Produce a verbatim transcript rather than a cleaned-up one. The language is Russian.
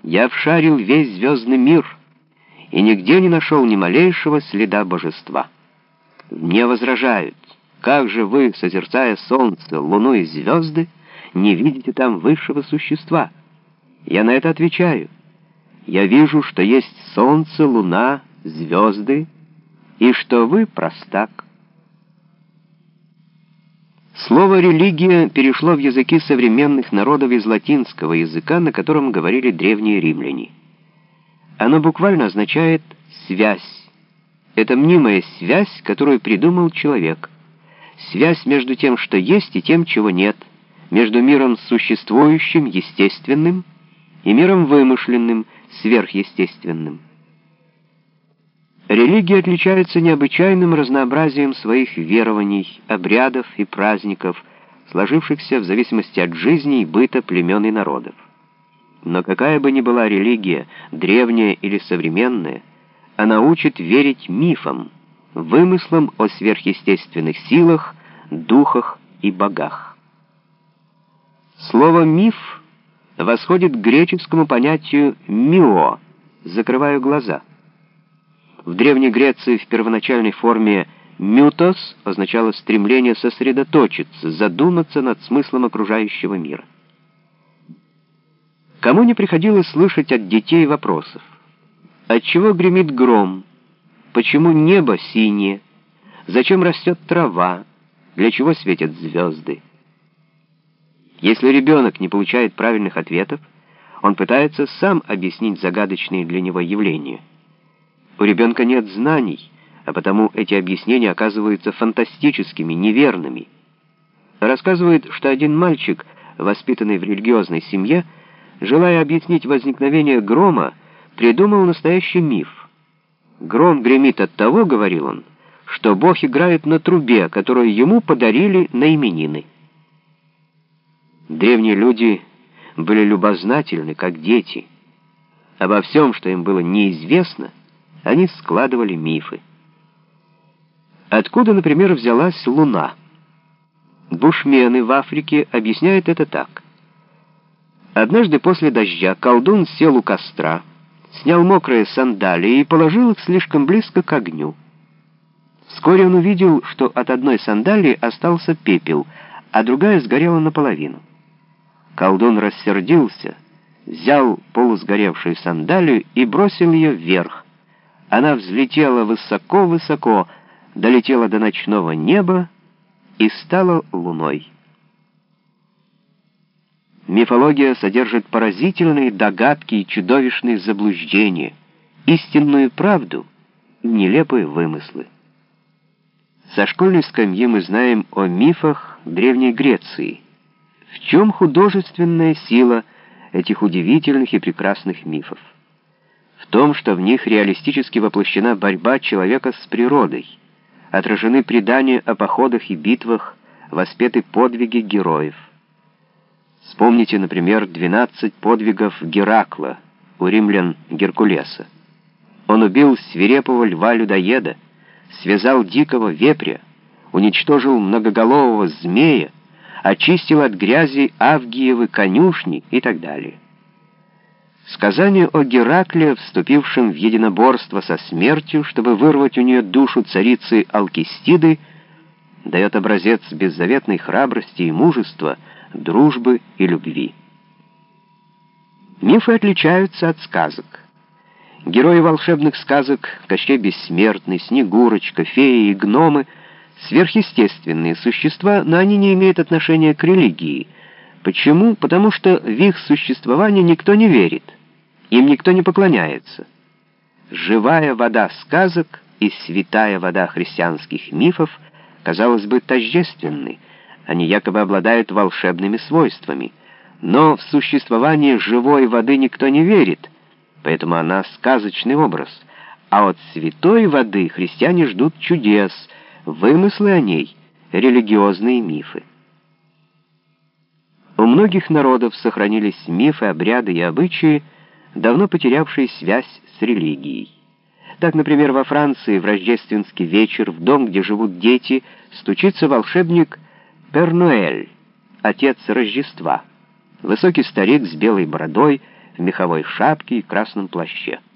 Я обшарил весь звездный мир и нигде не нашел ни малейшего следа божества. Мне возражают: как же вы, созерцая солнце, луну и звезды, не видите там высшего существа? Я на это отвечаю: я вижу, что есть солнце, луна, звезды, и что вы простак. Слово «религия» перешло в языки современных народов из латинского языка, на котором говорили древние римляне. Оно буквально означает «связь». Это мнимая связь, которую придумал человек. Связь между тем, что есть, и тем, чего нет. Между миром существующим, естественным, и миром вымышленным, сверхъестественным. Религия отличается необычайным разнообразием своих верований, обрядов и праздников, сложившихся в зависимости от жизни и быта племен и народов. Но какая бы ни была религия, древняя или современная, она учит верить мифам, вымыслам о сверхъестественных силах, духах и богах. Слово «миф» восходит к греческому понятию «мио» — «закрываю глаза». В Древней Греции в первоначальной форме «мютос» означало стремление сосредоточиться, задуматься над смыслом окружающего мира. Кому не приходилось слышать от детей вопросов: отчего гремит гром? Почему небо синее? Зачем растет трава? Для чего светят звезды? Если ребенок не получает правильных ответов, он пытается сам объяснить загадочные для него явления. У ребенка нет знаний, а потому эти объяснения оказываются фантастическими, неверными. Рассказывают, что один мальчик, воспитанный в религиозной семье, желая объяснить возникновение грома, придумал настоящий миф. «Гром гремит от того, — говорил он, — что Бог играет на трубе, которую ему подарили на именины». Древние люди были любознательны, как дети. Обо всем, что им было неизвестно, они складывали мифы. Откуда, например, взялась луна? Бушмены в Африке объясняют это так. Однажды после дождя колдун сел у костра, снял мокрые сандалии и положил их слишком близко к огню. Вскоре он увидел, что от одной сандалии остался пепел, а другая сгорела наполовину. Колдун рассердился, взял полусгоревшую сандалию и бросил ее вверх. Она взлетела высоко-высоко, долетела до ночного неба и стала луной. Мифология содержит поразительные догадки и чудовищные заблуждения, истинную правду и нелепые вымыслы. Со школьной скамьи мы знаем о мифах Древней Греции. В чем художественная сила этих удивительных и прекрасных мифов? В том, что в них реалистически воплощена борьба человека с природой, отражены предания о походах и битвах, воспеты подвиги героев. Вспомните, например, двенадцать подвигов Геракла, у римлян Геркулеса. Он убил свирепого льва-людоеда, связал дикого вепря, уничтожил многоголового змея, очистил от грязи Авгиевы конюшни и так далее. Сказание о Геракле, вступившем в единоборство со смертью, чтобы вырвать у нее душу царицы Алкистиды, дает образец беззаветной храбрости и мужества, дружбы и любви. Мифы отличаются от сказок. Герои волшебных сказок — Кощей Бессмертный, Снегурочка, феи и гномы — сверхъестественные существа, но они не имеют отношения к религии. Почему? Потому что в их существование никто не верит, им никто не поклоняется. Живая вода сказок и святая вода христианских мифов, казалось бы, тождественны, они якобы обладают волшебными свойствами, но в существование живой воды никто не верит, поэтому она сказочный образ, а от святой воды христиане ждут чудес, вымыслы о ней, религиозные мифы. У многих народов сохранились мифы, обряды и обычаи, давно потерявшие связь с религией. Так, например, во Франции в рождественский вечер в дом, где живут дети, стучится волшебник Пер Нуэль, отец Рождества. Высокий старик с белой бородой, в меховой шапке и красном плаще.